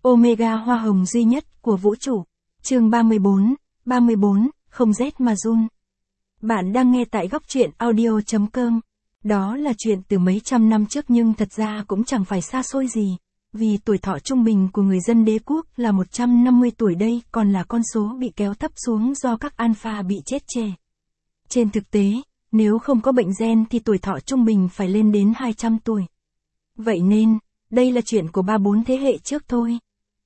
Omega hoa hồng duy nhất của vũ trụ. Chương 34, không rét mà run. Bạn đang nghe tại góc truyện audio.com. Đó là chuyện từ mấy trăm năm trước nhưng thật ra cũng chẳng phải xa xôi gì. Vì tuổi thọ trung bình của người dân đế quốc là 150 tuổi, đây còn là con số bị kéo thấp xuống do các alpha bị chết trẻ. Trên thực tế, nếu không có bệnh gen thì tuổi thọ trung bình phải lên đến 200 tuổi. Vậy nên, đây là chuyện của 3-4 thế hệ trước thôi.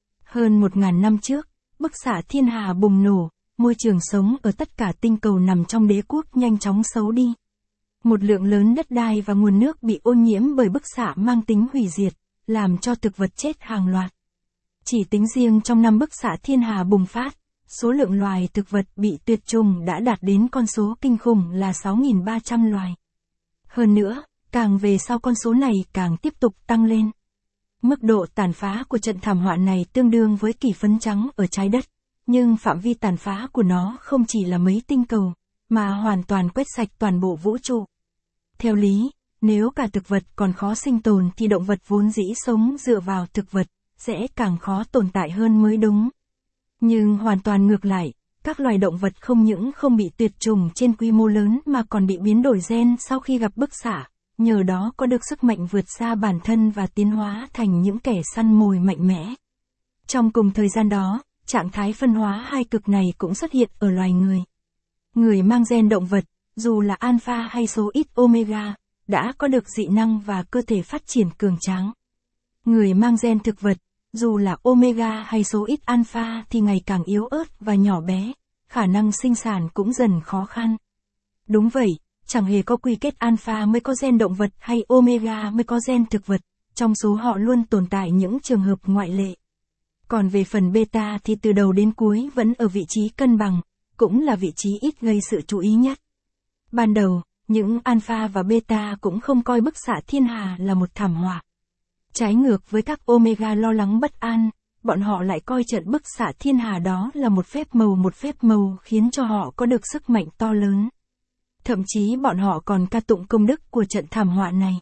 Hơn 1000 năm trước, bức xạ thiên hà bùng nổ, môi trường sống ở tất cả tinh cầu nằm trong đế quốc nhanh chóng xấu đi. Một lượng lớn đất đai và nguồn nước bị ô nhiễm bởi bức xạ mang tính hủy diệt, làm cho thực vật chết hàng loạt. Chỉ tính riêng trong năm bức xạ thiên hà bùng phát, số lượng loài thực vật bị tuyệt chủng đã đạt đến con số kinh khủng là 6.300 loài. Hơn nữa, càng về sau con số này càng tiếp tục tăng lên. Mức độ tàn phá của trận thảm họa này tương đương với kỷ phấn trắng ở trái đất, nhưng phạm vi tàn phá của nó không chỉ là mấy tinh cầu, mà hoàn toàn quét sạch toàn bộ vũ trụ. Theo lý, nếu cả thực vật còn khó sinh tồn thì động vật vốn dĩ sống dựa vào thực vật, sẽ càng khó tồn tại hơn mới đúng. Nhưng hoàn toàn ngược lại, các loài động vật không những không bị tuyệt chủng trên quy mô lớn mà còn bị biến đổi gen sau khi gặp bức xạ, nhờ đó có được sức mạnh vượt xa bản thân và tiến hóa thành những kẻ săn mồi mạnh mẽ. Trong cùng thời gian đó, trạng thái phân hóa hai cực này cũng xuất hiện ở loài người. Người mang gen động vật, dù là alpha hay số ít omega, đã có được dị năng và cơ thể phát triển cường tráng. Người mang gen thực vật, dù là omega hay số ít alpha thì ngày càng yếu ớt và nhỏ bé, khả năng sinh sản cũng dần khó khăn. Đúng vậy, chẳng hề có quy kết alpha mới có gen động vật hay omega mới có gen thực vật, trong số họ luôn tồn tại những trường hợp ngoại lệ. Còn về phần beta thì từ đầu đến cuối vẫn ở vị trí cân bằng, cũng là vị trí ít gây sự chú ý nhất. Ban đầu, những alpha và beta cũng không coi bức xạ thiên hà là một thảm họa. Trái ngược với các omega lo lắng bất an, bọn họ lại coi trận bức xạ thiên hà đó là một phép màu khiến cho họ có được sức mạnh to lớn. Thậm chí bọn họ còn ca tụng công đức của trận thảm họa này.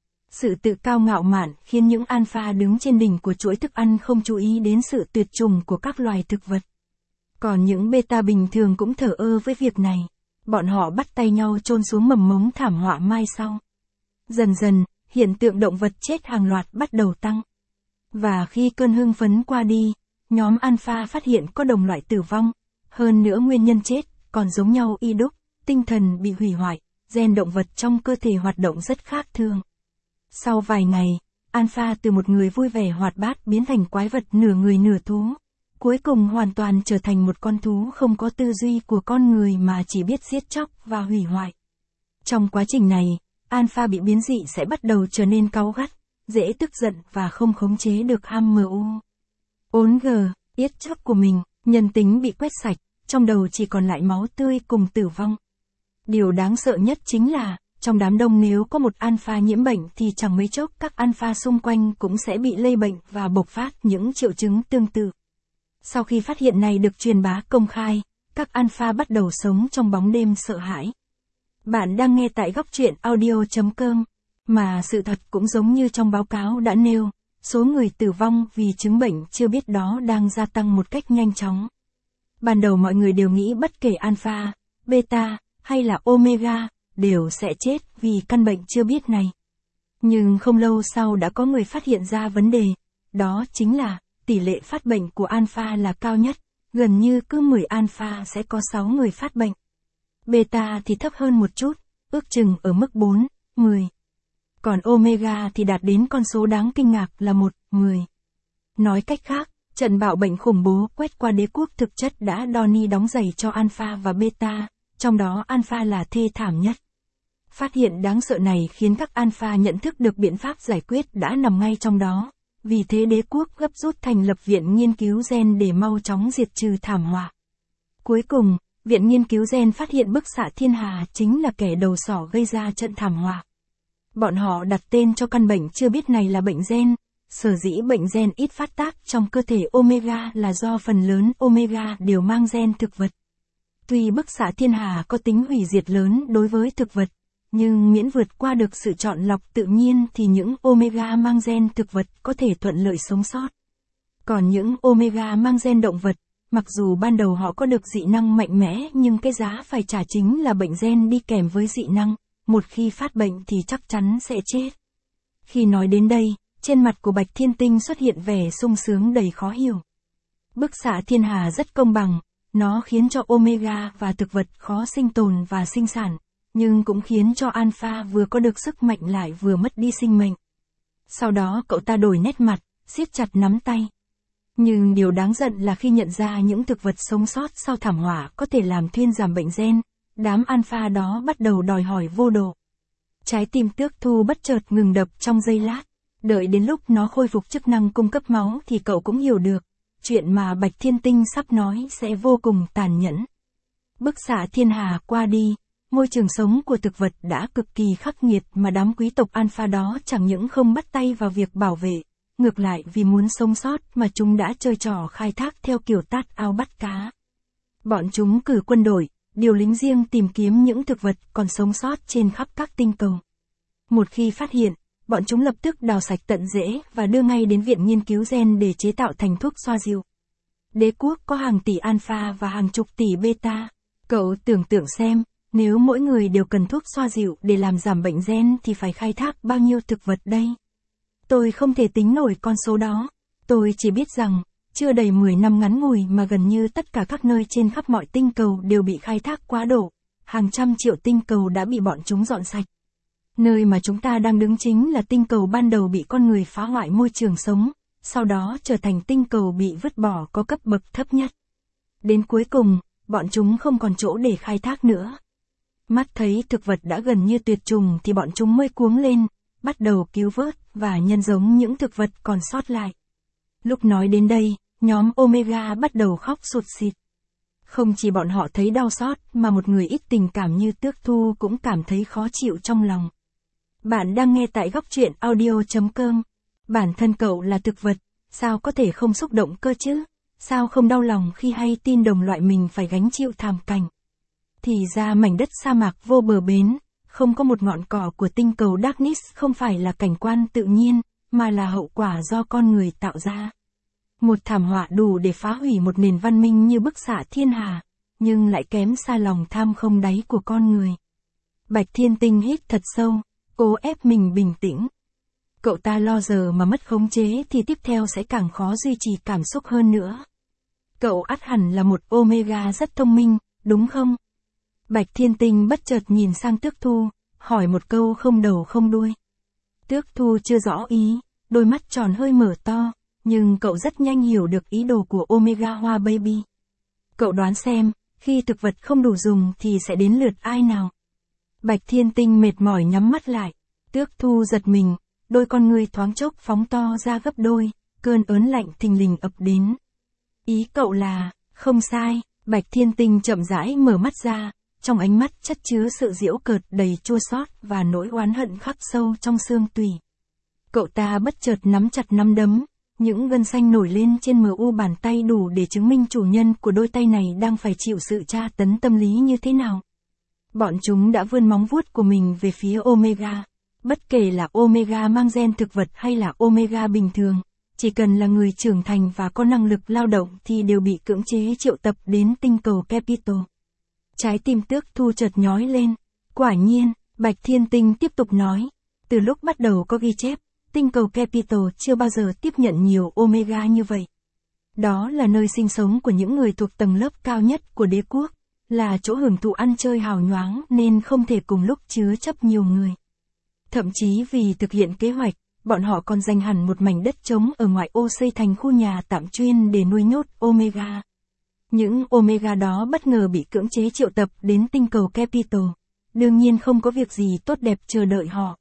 Sự tự cao ngạo mạn khiến những alpha đứng trên đỉnh của chuỗi thức ăn không chú ý đến sự tuyệt chủng của các loài thực vật. Còn những beta bình thường cũng thờ ơ với việc này. Bọn họ bắt tay nhau chôn xuống mầm mống thảm họa mai sau. Dần dần, hiện tượng động vật chết hàng loạt bắt đầu tăng. Và khi cơn hưng phấn qua đi, nhóm alpha phát hiện có đồng loại tử vong. Hơn nữa nguyên nhân chết còn giống nhau y đúc, tinh thần bị hủy hoại, gen động vật trong cơ thể hoạt động rất khác thường. Sau vài ngày, alpha từ một người vui vẻ hoạt bát biến thành quái vật nửa người nửa thú. Cuối cùng hoàn toàn trở thành một con thú không có tư duy của con người mà chỉ biết giết chóc và hủy hoại. Trong quá trình này, alpha bị biến dị sẽ bắt đầu trở nên cáu gắt, dễ tức giận và không khống chế được ham mưu. Yết chóc của mình, nhân tính bị quét sạch, trong đầu chỉ còn lại máu tươi cùng tử vong. Điều đáng sợ nhất chính là, trong đám đông nếu có một alpha nhiễm bệnh thì chẳng mấy chốc các alpha xung quanh cũng sẽ bị lây bệnh và bộc phát những triệu chứng tương tự. Sau khi phát hiện này được truyền bá công khai, các alpha bắt đầu sống trong bóng đêm sợ hãi. Bạn đang nghe tại góc truyện audio.com, mà sự thật cũng giống như trong báo cáo đã nêu, số người tử vong vì chứng bệnh chưa biết đó đang gia tăng một cách nhanh chóng. Ban đầu mọi người đều nghĩ bất kể alpha, beta, hay là omega, đều sẽ chết vì căn bệnh chưa biết này. Nhưng không lâu sau đã có người phát hiện ra vấn đề, đó chính là tỷ lệ phát bệnh của alpha là cao nhất, gần như cứ 10 alpha sẽ có 6 người phát bệnh. Beta thì thấp hơn một chút, ước chừng ở mức 4, 10. Còn omega thì đạt đến con số đáng kinh ngạc là 1, 10. Nói cách khác, trận bạo bệnh khủng bố quét qua đế quốc thực chất đã đo ni đóng giày cho alpha và beta, trong đó alpha là thê thảm nhất. Phát hiện đáng sợ này khiến các alpha nhận thức được biện pháp giải quyết đã nằm ngay trong đó. Vì thế đế quốc gấp rút thành lập viện nghiên cứu gen để mau chóng diệt trừ thảm họa. Cuối cùng, viện nghiên cứu gen phát hiện bức xạ thiên hà chính là kẻ đầu sỏ gây ra trận thảm họa. Bọn họ đặt tên cho căn bệnh chưa biết này là bệnh gen. Sở dĩ bệnh gen ít phát tác trong cơ thể omega là do phần lớn omega đều mang gen thực vật. Tuy bức xạ thiên hà có tính hủy diệt lớn đối với thực vật, nhưng miễn vượt qua được sự chọn lọc tự nhiên thì những omega mang gen thực vật có thể thuận lợi sống sót. Còn những Omega mang gen động vật, mặc dù ban đầu họ có được dị năng mạnh mẽ nhưng cái giá phải trả chính là bệnh gen đi kèm với dị năng, một khi phát bệnh thì chắc chắn sẽ chết. Khi nói đến đây, trên mặt của Bạch Thiên Tinh xuất hiện vẻ sung sướng đầy khó hiểu. Bức xạ thiên hà rất công bằng, nó khiến cho Omega và thực vật khó sinh tồn và sinh sản, nhưng cũng khiến cho Alpha vừa có được sức mạnh lại vừa mất đi sinh mệnh. Sau đó cậu ta đổi nét mặt, siết chặt nắm tay. Nhưng điều đáng giận là khi nhận ra những thực vật sống sót sau thảm họa có thể làm thuyên giảm bệnh gen, đám Alpha đó bắt đầu đòi hỏi vô độ. Trái tim Tước Thu bất chợt ngừng đập trong giây lát, đợi đến lúc nó khôi phục chức năng cung cấp máu thì cậu cũng hiểu được, chuyện mà Bạch Thiên Tinh sắp nói sẽ vô cùng tàn nhẫn. Bức xạ thiên hà qua đi, môi trường sống của thực vật đã cực kỳ khắc nghiệt mà đám quý tộc Alpha đó chẳng những không bắt tay vào việc bảo vệ, ngược lại vì muốn sống sót mà chúng đã chơi trò khai thác theo kiểu tát ao bắt cá. Bọn chúng cử quân đội, điều lính riêng tìm kiếm những thực vật còn sống sót trên khắp các tinh cầu. Một khi phát hiện, bọn chúng lập tức đào sạch tận rễ và đưa ngay đến viện nghiên cứu gen để chế tạo thành thuốc xoa dịu. Đế quốc có hàng tỷ alpha và hàng chục tỷ beta. Cậu tưởng tượng xem, nếu mỗi người đều cần thuốc xoa dịu để làm giảm bệnh gen thì phải khai thác bao nhiêu thực vật đây? Tôi không thể tính nổi con số đó. Tôi chỉ biết rằng, chưa đầy 10 năm ngắn ngủi mà gần như tất cả các nơi trên khắp mọi tinh cầu đều bị khai thác quá độ. Hàng trăm triệu tinh cầu đã bị bọn chúng dọn sạch. Nơi mà chúng ta đang đứng chính là tinh cầu ban đầu bị con người phá hoại môi trường sống, sau đó trở thành tinh cầu bị vứt bỏ có cấp bậc thấp nhất. Đến cuối cùng, bọn chúng không còn chỗ để khai thác nữa. Mắt thấy thực vật đã gần như tuyệt chủng thì bọn chúng mới cuống lên, bắt đầu cứu vớt và nhân giống những thực vật còn sót lại. Lúc nói đến đây, nhóm Omega bắt đầu khóc sụt sịt. Không chỉ bọn họ thấy đau xót mà một người ít tình cảm như Tước Thu cũng cảm thấy khó chịu trong lòng. Bạn đang nghe tại góc truyện audio.com. Bản thân cậu là thực vật, sao có thể không xúc động cơ chứ? Sao không đau lòng khi hay tin đồng loại mình phải gánh chịu thảm cảnh? Thì ra mảnh đất sa mạc vô bờ bến, không có một ngọn cỏ của tinh cầu Darkness không phải là cảnh quan tự nhiên, mà là hậu quả do con người tạo ra. Một thảm họa đủ để phá hủy một nền văn minh như bức xạ thiên hà, nhưng lại kém xa lòng tham không đáy của con người. Bạch Thiên Tinh hít thật sâu, cố ép mình bình tĩnh. Cậu ta lo giờ mà mất khống chế thì tiếp theo sẽ càng khó duy trì cảm xúc hơn nữa. Cậu ắt hẳn là một Omega rất thông minh, đúng không? Bạch Thiên Tinh bất chợt nhìn sang Tước Thu, hỏi một câu không đầu không đuôi. Tước Thu chưa rõ ý, đôi mắt tròn hơi mở to, nhưng cậu rất nhanh hiểu được ý đồ của Omega Hoa Baby. Cậu đoán xem, khi thực vật không đủ dùng thì sẽ đến lượt ai nào? Bạch Thiên Tinh mệt mỏi nhắm mắt lại. Tước Thu giật mình, đôi con ngươi thoáng chốc phóng to ra gấp đôi, cơn ớn lạnh thình lình ập đến. Ý cậu là, không sai, Bạch Thiên Tinh chậm rãi mở mắt ra, trong ánh mắt chất chứa sự giễu cợt đầy chua xót và nỗi oán hận khắc sâu trong xương tủy. Cậu ta bất chợt nắm chặt nắm đấm, những gân xanh nổi lên trên mu bàn tay đủ để chứng minh chủ nhân của đôi tay này đang phải chịu sự tra tấn tâm lý như thế nào. Bọn chúng đã vươn móng vuốt của mình về phía Omega. Bất kể là Omega mang gen thực vật hay là Omega bình thường, chỉ cần là người trưởng thành và có năng lực lao động thì đều bị cưỡng chế triệu tập đến tinh cầu Capitol. Trái tim Tước Thu chợt nhói lên. Quả nhiên, Bạch Thiên Tinh tiếp tục nói, từ lúc bắt đầu có ghi chép, tinh cầu Capitol chưa bao giờ tiếp nhận nhiều Omega như vậy. Đó là nơi sinh sống của những người thuộc tầng lớp cao nhất của đế quốc, là chỗ hưởng thụ ăn chơi hào nhoáng nên không thể cùng lúc chứa chấp nhiều người. Thậm chí vì thực hiện kế hoạch, bọn họ còn dành hẳn một mảnh đất trống ở ngoại ô xây thành khu nhà tạm chuyên để nuôi nhốt Omega. Những Omega đó bất ngờ bị cưỡng chế triệu tập đến tinh cầu Capitol, đương nhiên không có việc gì tốt đẹp chờ đợi họ.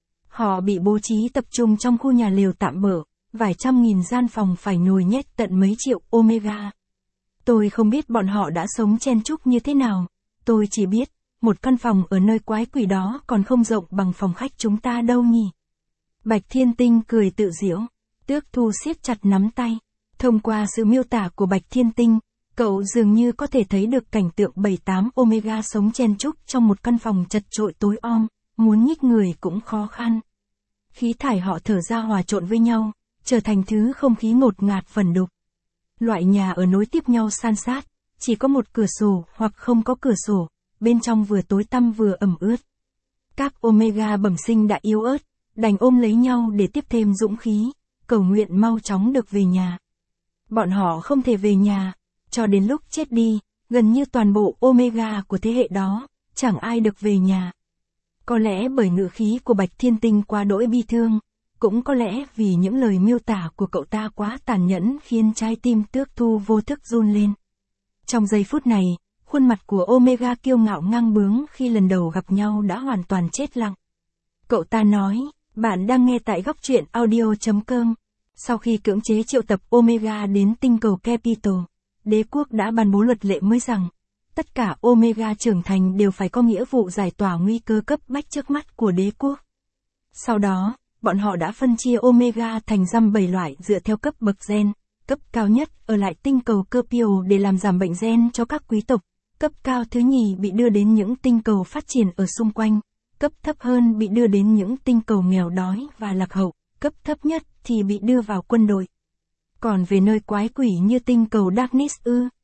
Họ bị bố trí tập trung trong khu nhà lều tạm bợ, vài trăm nghìn gian phòng phải nhồi nhét tận mấy triệu Omega. Tôi không biết bọn họ đã sống chen chúc như thế nào, tôi chỉ biết, một căn phòng ở nơi quái quỷ đó còn không rộng bằng phòng khách chúng ta đâu nhỉ. Bạch Thiên Tinh cười tự giễu, Tước Thu siết chặt nắm tay. Thông qua sự miêu tả của Bạch Thiên Tinh, cậu dường như có thể thấy được cảnh tượng 7-8 Omega sống chen chúc trong một căn phòng chật chội tối om, muốn nhích người cũng khó khăn. Khí thải họ thở ra hòa trộn với nhau, trở thành thứ không khí ngột ngạt vẩn đục. Loại nhà ở nối tiếp nhau san sát, chỉ có một cửa sổ hoặc không có cửa sổ, bên trong vừa tối tăm vừa ẩm ướt. Các Omega bẩm sinh đã yếu ớt, đành ôm lấy nhau để tiếp thêm dũng khí, cầu nguyện mau chóng được về nhà. Bọn họ không thể về nhà, cho đến lúc chết đi, gần như toàn bộ Omega của thế hệ đó, chẳng ai được về nhà. Có lẽ bởi ngữ khí của Bạch Thiên Tinh quá đỗi bi thương, cũng có lẽ vì những lời miêu tả của cậu ta quá tàn nhẫn khiến trái tim Tước Thu vô thức run lên. Trong giây phút này, khuôn mặt của Omega kiêu ngạo ngang bướng khi lần đầu gặp nhau đã hoàn toàn chết lặng. Cậu ta nói, bạn đang nghe tại góc truyện audio.com. Sau khi cưỡng chế triệu tập Omega đến tinh cầu Capital, đế quốc đã ban bố luật lệ mới rằng, tất cả Omega trưởng thành đều phải có nghĩa vụ giải tỏa nguy cơ cấp bách trước mắt của đế quốc. Sau đó, bọn họ đã phân chia Omega thành dăm 7 loại dựa theo cấp bậc gen, cấp cao nhất ở lại tinh cầu Kerpio để làm giảm bệnh gen cho các quý tộc, cấp cao thứ nhì bị đưa đến những tinh cầu phát triển ở xung quanh, cấp thấp hơn bị đưa đến những tinh cầu nghèo đói và lạc hậu, cấp thấp nhất thì bị đưa vào quân đội. Còn về nơi quái quỷ như tinh cầu Darkness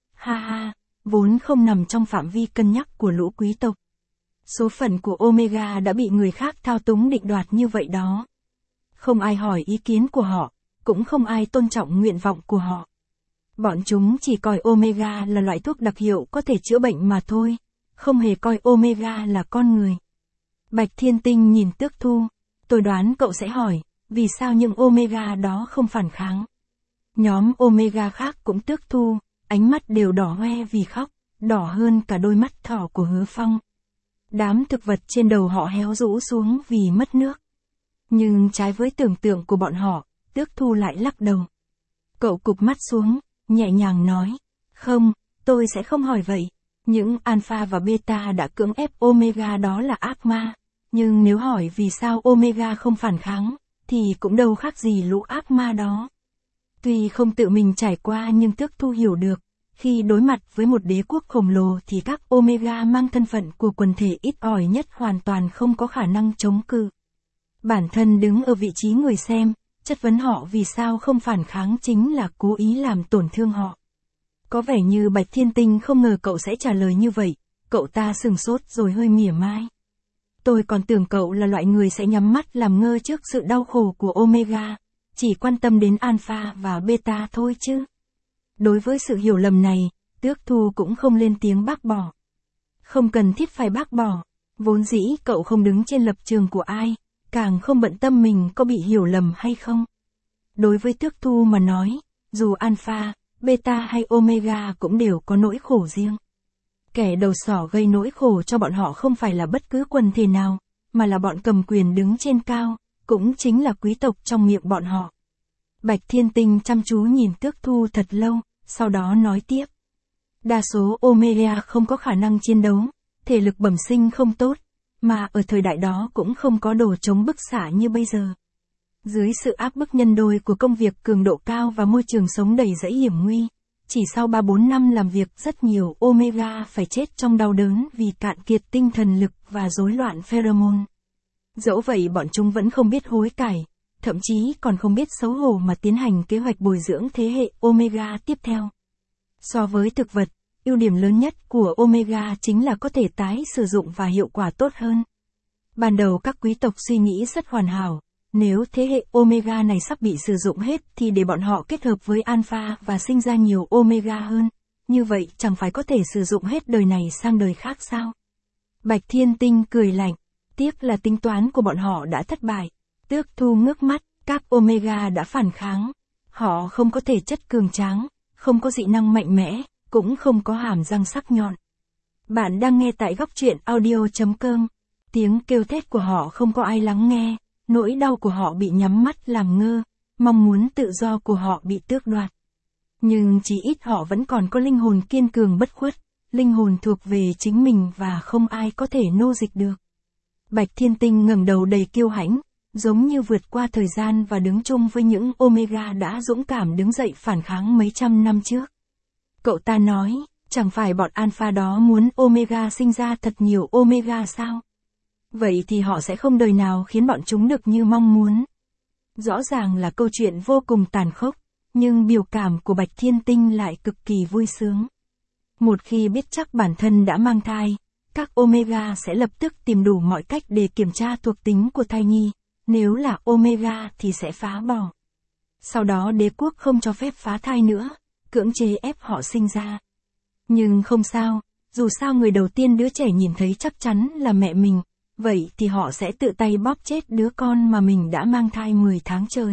vốn không nằm trong phạm vi cân nhắc của lũ quý tộc. Số phận của Omega đã bị người khác thao túng định đoạt như vậy đó. Không ai hỏi ý kiến của họ, cũng không ai tôn trọng nguyện vọng của họ. Bọn chúng chỉ coi Omega là loại thuốc đặc hiệu có thể chữa bệnh mà thôi, không hề coi Omega là con người. Bạch Thiên Tinh nhìn Tước Thu, tôi đoán cậu sẽ hỏi, vì sao những Omega đó không phản kháng? Nhóm Omega khác cũng Tước Thu, ánh mắt đều đỏ hoe vì khóc, đỏ hơn cả đôi mắt thỏ của Hứa Phong. Đám thực vật trên đầu họ héo rũ xuống vì mất nước. Nhưng trái với tưởng tượng của bọn họ, Tước Thu lại lắc đầu. Cậu cụp mắt xuống, nhẹ nhàng nói, không, tôi sẽ không hỏi vậy. Những Alpha và Beta đã cưỡng ép Omega đó là ác ma. Nhưng nếu hỏi vì sao Omega không phản kháng, thì cũng đâu khác gì lũ ác ma đó. Tuy không tự mình trải qua nhưng Tước Thu hiểu được, khi đối mặt với một đế quốc khổng lồ thì các Omega mang thân phận của quần thể ít ỏi nhất hoàn toàn không có khả năng chống cự. Bản thân đứng ở vị trí người xem, chất vấn họ vì sao không phản kháng chính là cố ý làm tổn thương họ. Có vẻ như Bạch Thiên Tinh không ngờ cậu sẽ trả lời như vậy, cậu ta sừng sốt rồi hơi mỉa mai. Tôi còn tưởng cậu là loại người sẽ nhắm mắt làm ngơ trước sự đau khổ của Omega, chỉ quan tâm đến Alpha và Beta thôi chứ. Đối với sự hiểu lầm này, Tước Thu cũng không lên tiếng bác bỏ. Không cần thiết phải bác bỏ, vốn dĩ cậu không đứng trên lập trường của ai, càng không bận tâm mình có bị hiểu lầm hay không. Đối với Tước Thu mà nói, dù Alpha, Beta hay Omega cũng đều có nỗi khổ riêng. Kẻ đầu sỏ gây nỗi khổ cho bọn họ không phải là bất cứ quần thể nào, mà là bọn cầm quyền đứng trên cao, cũng chính là quý tộc trong miệng bọn họ. Bạch Thiên Tinh chăm chú nhìn Tước Thu thật lâu, sau đó nói tiếp. Đa số Omega không có khả năng chiến đấu, thể lực bẩm sinh không tốt, mà ở thời đại đó cũng không có đồ chống bức xạ như bây giờ. Dưới sự áp bức nhân đôi của công việc cường độ cao và môi trường sống đầy rẫy hiểm nguy, chỉ sau 3-4 năm làm việc rất nhiều Omega phải chết trong đau đớn vì cạn kiệt tinh thần lực và rối loạn pheromone. Dẫu vậy bọn chúng vẫn không biết hối cải, thậm chí còn không biết xấu hổ mà tiến hành kế hoạch bồi dưỡng thế hệ Omega tiếp theo. So với thực vật, ưu điểm lớn nhất của Omega chính là có thể tái sử dụng và hiệu quả tốt hơn. Ban đầu các quý tộc suy nghĩ rất hoàn hảo, nếu thế hệ Omega này sắp bị sử dụng hết thì để bọn họ kết hợp với Alpha và sinh ra nhiều Omega hơn, như vậy chẳng phải có thể sử dụng hết đời này sang đời khác sao? Bạch Thiên Tinh cười lạnh, tiếc là tính toán của bọn họ đã thất bại. Tước Thu ngước mắt, các Omega đã phản kháng. Họ không có thể chất cường tráng, không có dị năng mạnh mẽ, cũng không có hàm răng sắc nhọn. Bạn đang nghe tại góc truyện audio.com. Tiếng kêu thét của họ không có ai lắng nghe, nỗi đau của họ bị nhắm mắt làm ngơ, mong muốn tự do của họ bị tước đoạt. Nhưng chỉ ít họ vẫn còn có linh hồn kiên cường bất khuất, linh hồn thuộc về chính mình và không ai có thể nô dịch được. Bạch Thiên Tinh ngẩng đầu đầy kiêu hãnh, giống như vượt qua thời gian và đứng chung với những Omega đã dũng cảm đứng dậy phản kháng mấy trăm năm trước. Cậu ta nói, chẳng phải bọn Alpha đó muốn Omega sinh ra thật nhiều Omega sao? Vậy thì họ sẽ không đời nào khiến bọn chúng được như mong muốn. Rõ ràng là câu chuyện vô cùng tàn khốc, nhưng biểu cảm của Bạch Thiên Tinh lại cực kỳ vui sướng. Một khi biết chắc bản thân đã mang thai, các Omega sẽ lập tức tìm đủ mọi cách để kiểm tra thuộc tính của thai nhi, nếu là Omega thì sẽ phá bỏ. Sau đó đế quốc không cho phép phá thai nữa, cưỡng chế ép họ sinh ra. Nhưng không sao, dù sao người đầu tiên đứa trẻ nhìn thấy chắc chắn là mẹ mình, vậy thì họ sẽ tự tay bóp chết đứa con mà mình đã mang thai 10 tháng trời.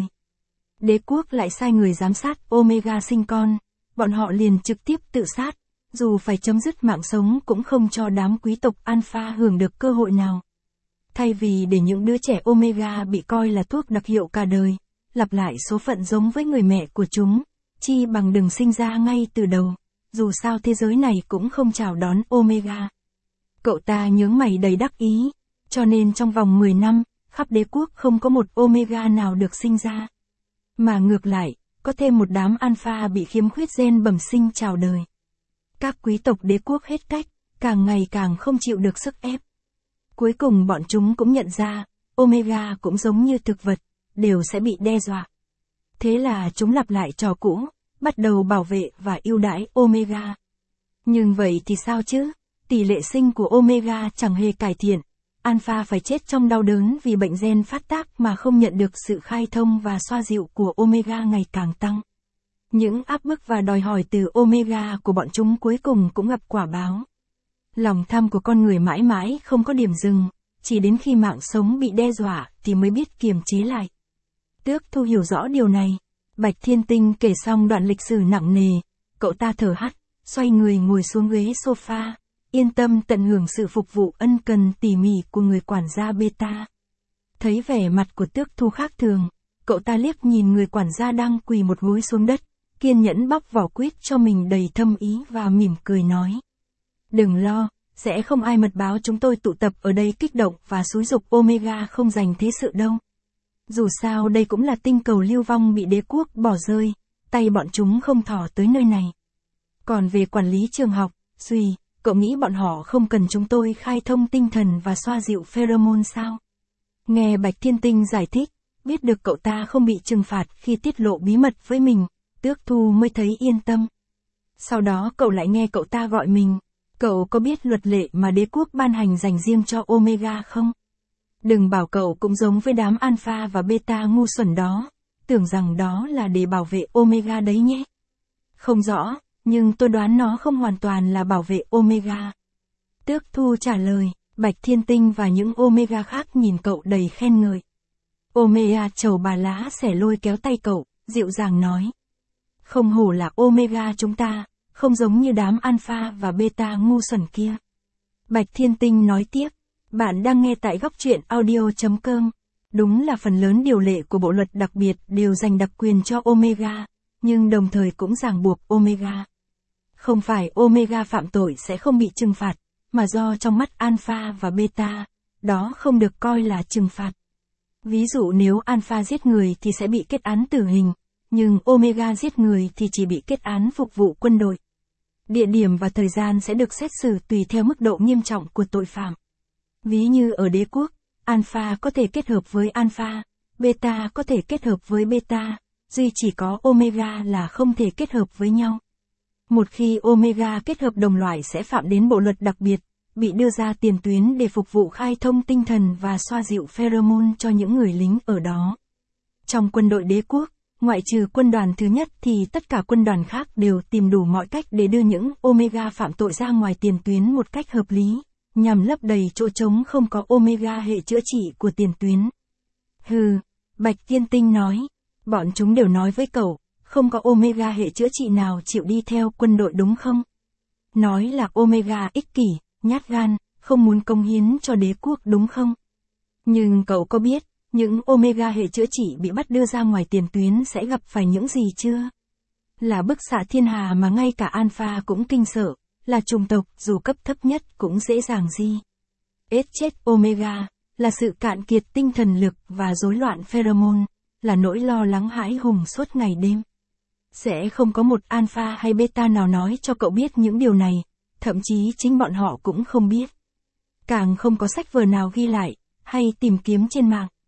Đế quốc lại sai người giám sát Omega sinh con, bọn họ liền trực tiếp tự sát, dù phải chấm dứt mạng sống cũng không cho đám quý tộc Alpha hưởng được cơ hội nào. Thay vì để những đứa trẻ Omega bị coi là thuốc đặc hiệu cả đời, lặp lại số phận giống với người mẹ của chúng, chi bằng đừng sinh ra ngay từ đầu, dù sao thế giới này cũng không chào đón Omega. Cậu ta nhướng mày đầy đắc ý, cho nên trong vòng 10 năm, khắp đế quốc không có một Omega nào được sinh ra. Mà ngược lại, có thêm một đám Alpha bị khiếm khuyết gen bẩm sinh chào đời. Các quý tộc đế quốc hết cách, càng ngày càng không chịu được sức ép. Cuối cùng bọn chúng cũng nhận ra, Omega cũng giống như thực vật, đều sẽ bị đe dọa. Thế là chúng lặp lại trò cũ, bắt đầu bảo vệ và ưu đãi Omega. Nhưng vậy thì sao chứ? Tỷ lệ sinh của Omega chẳng hề cải thiện. Alpha phải chết trong đau đớn vì bệnh gen phát tác mà không nhận được sự khai thông và xoa dịu của Omega ngày càng tăng. Những áp bức và đòi hỏi từ Omega của bọn chúng cuối cùng cũng gặp quả báo. Lòng tham của con người mãi mãi không có điểm dừng, chỉ đến khi mạng sống bị đe dọa thì mới biết kiềm chế lại. Tước Thu hiểu rõ điều này. Bạch Thiên Tinh kể xong đoạn lịch sử nặng nề, cậu ta thở hắt, xoay người ngồi xuống ghế sofa, yên tâm tận hưởng sự phục vụ ân cần tỉ mỉ của người quản gia Beta. Thấy vẻ mặt của Tước Thu khác thường, cậu ta liếc nhìn người quản gia đang quỳ một gối xuống đất, kiên nhẫn bóc vỏ quýt cho mình đầy thâm ý và mỉm cười nói. Đừng lo, sẽ không ai mật báo chúng tôi tụ tập ở đây kích động và xúi giục Omega không dành thế sự đâu. Dù sao đây cũng là tinh cầu lưu vong bị đế quốc bỏ rơi, tay bọn chúng không thò tới nơi này. Còn về quản lý trường học, cậu nghĩ bọn họ không cần chúng tôi khai thông tinh thần và xoa dịu pheromone sao? Nghe Bạch Thiên Tinh giải thích, biết được cậu ta không bị trừng phạt khi tiết lộ bí mật với mình, Tước Thu mới thấy yên tâm. Sau đó cậu lại nghe cậu ta gọi mình. Cậu có biết luật lệ mà đế quốc ban hành dành riêng cho Omega không? Đừng bảo cậu cũng giống với đám Alpha và Beta ngu xuẩn đó, tưởng rằng đó là để bảo vệ Omega đấy nhé. Không rõ, nhưng tôi đoán nó không hoàn toàn là bảo vệ Omega. Tước Thu trả lời, Bạch Thiên Tinh và những Omega khác nhìn cậu đầy khen ngợi. Omega chầu bà lá xẻ lôi kéo tay cậu, dịu dàng nói. Không hổ là Omega chúng ta, không giống như đám Alpha và Beta ngu xuẩn kia. Bạch Thiên Tinh nói tiếp, bạn đang nghe tại góc truyện audio.com. Đúng là phần lớn điều lệ của bộ luật đặc biệt đều dành đặc quyền cho Omega, nhưng đồng thời cũng ràng buộc Omega. Không phải Omega phạm tội sẽ không bị trừng phạt, mà do trong mắt Alpha và Beta, đó không được coi là trừng phạt. Ví dụ nếu Alpha giết người thì sẽ bị kết án tử hình, nhưng Omega giết người thì chỉ bị kết án phục vụ quân đội. Địa điểm và thời gian sẽ được xét xử tùy theo mức độ nghiêm trọng của tội phạm. Ví như ở đế quốc, Alpha có thể kết hợp với Alpha, Beta có thể kết hợp với Beta, duy chỉ có Omega là không thể kết hợp với nhau. Một khi Omega kết hợp đồng loại sẽ phạm đến bộ luật đặc biệt, bị đưa ra tiền tuyến để phục vụ khai thông tinh thần và xoa dịu pheromone cho những người lính ở đó. Trong quân đội đế quốc, ngoại trừ quân đoàn thứ nhất thì tất cả quân đoàn khác đều tìm đủ mọi cách để đưa những Omega phạm tội ra ngoài tiền tuyến một cách hợp lý, nhằm lấp đầy chỗ trống không có Omega hệ chữa trị của tiền tuyến. Bạch Thiên Tinh nói, bọn chúng đều nói với cậu, không có Omega hệ chữa trị nào chịu đi theo quân đội đúng không? Nói là Omega ích kỷ, nhát gan, không muốn cống hiến cho đế quốc đúng không? Nhưng cậu có biết, những Omega hệ chữa trị bị bắt đưa ra ngoài tiền tuyến sẽ gặp phải những gì chưa? Là bức xạ thiên hà mà ngay cả Alpha cũng kinh sợ, là chủng tộc dù cấp thấp nhất cũng dễ dàng chết Omega, là sự cạn kiệt tinh thần lực và rối loạn pheromone, là nỗi lo lắng hãi hùng suốt ngày đêm. Sẽ không có một Alpha hay Beta nào nói cho cậu biết những điều này, thậm chí chính bọn họ cũng không biết. Càng không có sách vở nào ghi lại, hay tìm kiếm trên mạng.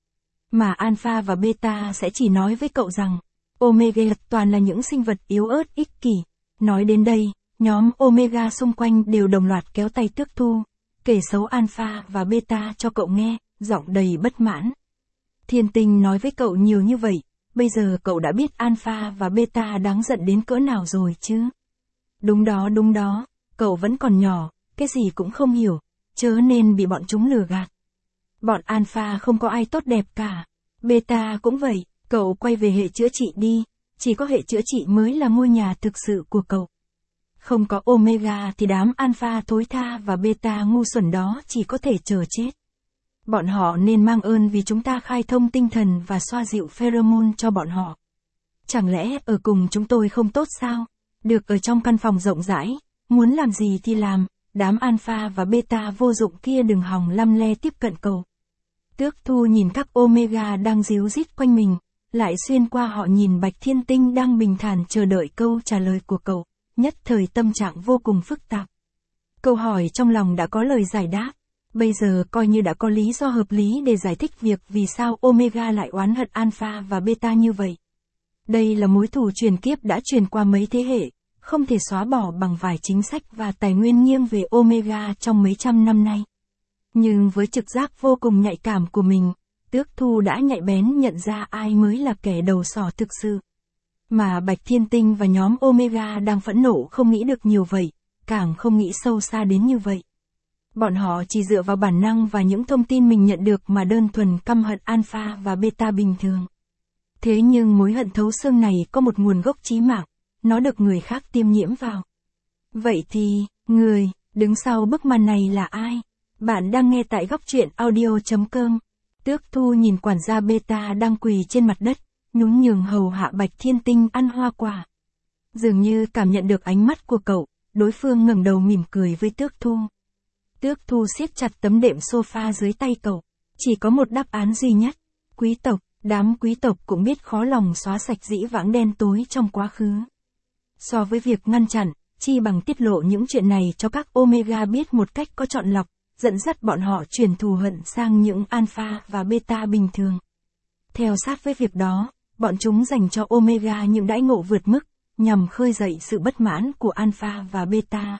Mà Alpha và Beta sẽ chỉ nói với cậu rằng, Omega toàn là những sinh vật yếu ớt ích kỷ. Nói đến đây, nhóm Omega xung quanh đều đồng loạt kéo tay Tước Thu, kể xấu Alpha và Beta cho cậu nghe, giọng đầy bất mãn. Thiên Tinh nói với cậu nhiều như vậy, bây giờ cậu đã biết Alpha và Beta đáng giận đến cỡ nào rồi chứ? Đúng đó, cậu vẫn còn nhỏ, cái gì cũng không hiểu, chớ nên bị bọn chúng lừa gạt. Bọn Alpha không có ai tốt đẹp cả. Beta cũng vậy, cậu quay về hệ chữa trị đi, chỉ có hệ chữa trị mới là ngôi nhà thực sự của cậu. Không có Omega thì đám Alpha thối tha và Beta ngu xuẩn đó chỉ có thể chờ chết. Bọn họ nên mang ơn vì chúng ta khai thông tinh thần và xoa dịu pheromone cho bọn họ. Chẳng lẽ ở cùng chúng tôi không tốt sao? Được ở trong căn phòng rộng rãi, muốn làm gì thì làm, đám Alpha và Beta vô dụng kia đừng hòng lăm le tiếp cận cậu. Tước Thu nhìn các Omega đang díu dít quanh mình, lại xuyên qua họ nhìn Bạch Thiên Tinh đang bình thản chờ đợi câu trả lời của cậu, nhất thời tâm trạng vô cùng phức tạp. Câu hỏi trong lòng đã có lời giải đáp, bây giờ coi như đã có lý do hợp lý để giải thích việc vì sao Omega lại oán hận Alpha và Beta như vậy. Đây là mối thù truyền kiếp đã truyền qua mấy thế hệ, không thể xóa bỏ bằng vài chính sách và tài nguyên nghiêng về Omega trong mấy trăm năm nay. Nhưng với trực giác vô cùng nhạy cảm của mình, Tước Thu đã nhạy bén nhận ra ai mới là kẻ đầu sỏ thực sự. Mà Bạch Thiên Tinh và nhóm Omega đang phẫn nộ không nghĩ được nhiều vậy, càng không nghĩ sâu xa đến như vậy. Bọn họ chỉ dựa vào bản năng và những thông tin mình nhận được mà đơn thuần căm hận Alpha và Beta bình thường. Thế nhưng mối hận thấu xương này có một nguồn gốc chí mạng, nó được người khác tiêm nhiễm vào. Vậy thì, người đứng sau bức màn này là ai? Bạn đang nghe tại góc truyện audio.com. Tước Thu nhìn quản gia Beta đang quỳ trên mặt đất, nhún nhường hầu hạ Bạch Thiên Tinh ăn hoa quả. Dường như cảm nhận được ánh mắt của cậu, đối phương ngẩng đầu mỉm cười với Tước Thu. Tước Thu siết chặt tấm đệm sofa dưới tay cậu. Chỉ có một đáp án duy nhất. Quý tộc, đám quý tộc cũng biết khó lòng xóa sạch dĩ vãng đen tối trong quá khứ. So với việc ngăn chặn, chi bằng tiết lộ những chuyện này cho các Omega biết một cách có chọn lọc, dẫn dắt bọn họ chuyển thù hận sang những Alpha và Beta bình thường. Theo sát với việc đó, bọn chúng dành cho Omega những đãi ngộ vượt mức, nhằm khơi dậy sự bất mãn của Alpha và Beta.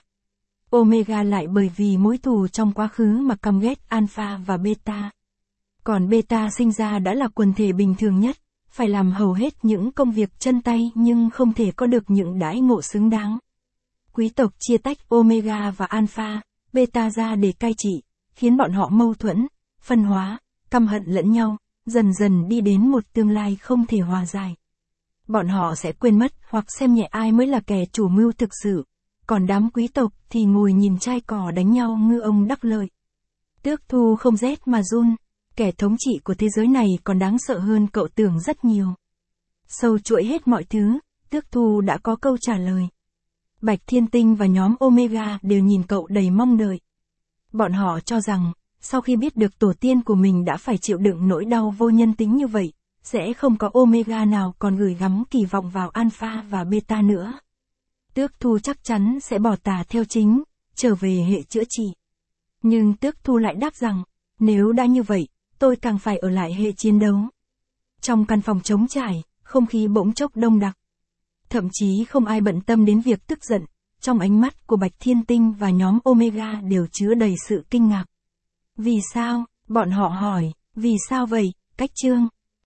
Omega lại bởi vì mối thù trong quá khứ mà căm ghét Alpha và Beta. Còn Beta sinh ra đã là quần thể bình thường nhất, phải làm hầu hết những công việc chân tay nhưng không thể có được những đãi ngộ xứng đáng. Quý tộc chia tách Omega và Alpha, Beta ra để cai trị, khiến bọn họ mâu thuẫn, phân hóa, căm hận lẫn nhau, dần dần đi đến một tương lai không thể hòa giải. Bọn họ sẽ quên mất hoặc xem nhẹ ai mới là kẻ chủ mưu thực sự, còn đám quý tộc thì ngồi nhìn trai cò đánh nhau ngư ông đắc lợi. Tước Thu không rét mà run, kẻ thống trị của thế giới này còn đáng sợ hơn cậu tưởng rất nhiều. Sâu chuỗi hết mọi thứ, Tước Thu đã có câu trả lời. Bạch Thiên Tinh và nhóm Omega đều nhìn cậu đầy mong đợi. Bọn họ cho rằng, sau khi biết được tổ tiên của mình đã phải chịu đựng nỗi đau vô nhân tính như vậy, sẽ không có Omega nào còn gửi gắm kỳ vọng vào Alpha và Beta nữa. Tước Thu chắc chắn sẽ bỏ tà theo chính, trở về hệ chữa trị. Nhưng Tước Thu lại đáp rằng, nếu đã như vậy, tôi càng phải ở lại hệ chiến đấu. Trong căn phòng trống trải, không khí bỗng chốc đông đặc. Thậm chí không ai bận tâm đến việc tức giận, trong ánh mắt của Bạch Thiên Tinh và nhóm Omega đều chứa đầy sự kinh ngạc. Vì sao? Bọn họ hỏi, vì sao vậy? Cách chương